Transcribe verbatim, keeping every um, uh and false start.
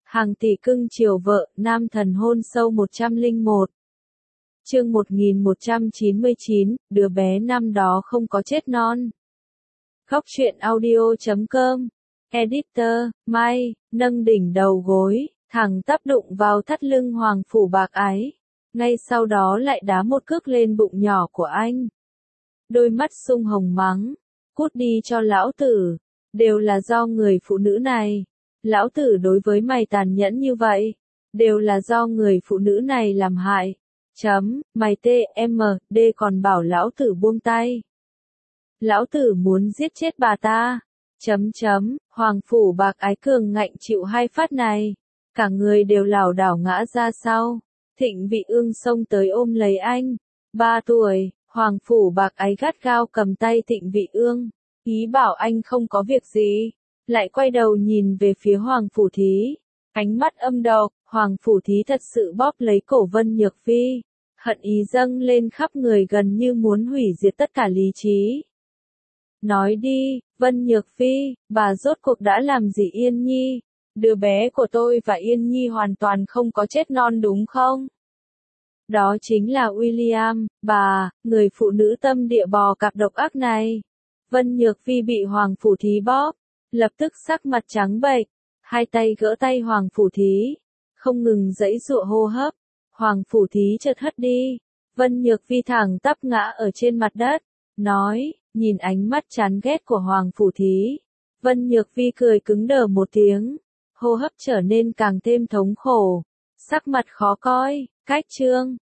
Hàng tỷ cưng chiều vợ, nam thần hôn sâu một trăm lẻ một. Chương một nghìn một trăm chín mươi chín, đứa bé năm đó không có chết non. Góc truyện audio chấm com. Editor, Mai, nâng đỉnh đầu gối, thẳng tắp đụng vào thắt lưng hoàng phủ bạc ái. Ngay sau đó lại đá một cước lên bụng nhỏ của anh. Đôi mắt sung hồng mắng, cút đi cho lão tử, đều là do người phụ nữ này. Lão tử đối với mày tàn nhẫn như vậy, đều là do người phụ nữ này làm hại. Chấm, mày tê em đê còn bảo lão tử buông tay. Lão tử muốn giết chết bà ta. Chấm chấm, hoàng phủ bạc ái cường ngạnh chịu hai phát này. Cả người đều lảo đảo ngã ra sau. Thịnh Vị Ương xông tới ôm lấy anh. Ba tuổi, hoàng phủ bạc ái gắt gao cầm tay Thịnh Vị Ương. Ý bảo anh không có việc gì. Lại quay đầu nhìn về phía hoàng phủ thí. Ánh mắt âm độc, hoàng phủ thí thật sự bóp lấy cổ Vân Nhược Phi. Hận ý dâng lên khắp người gần như muốn hủy diệt tất cả lý trí. Nói đi, Vân Nhược Phi, bà rốt cuộc đã làm gì Yên Nhi? Đứa bé của tôi và Yên Nhi hoàn toàn không có chết non đúng không? Đó chính là William, bà, người phụ nữ tâm địa bò cạp độc ác này. Vân Nhược Phi bị hoàng phủ thí bóp, lập tức sắc mặt trắng bệch, hai tay gỡ tay hoàng phủ thí, không ngừng giãy giụa hô hấp. Hoàng phủ thí chợt hất đi. Vân Nhược Phi thẳng tắp ngã ở trên mặt đất, nói, nhìn ánh mắt chán ghét của hoàng phủ thí. Vân Nhược Phi cười cứng đờ một tiếng, hô hấp trở nên càng thêm thống khổ, sắc mặt khó coi. Cách chương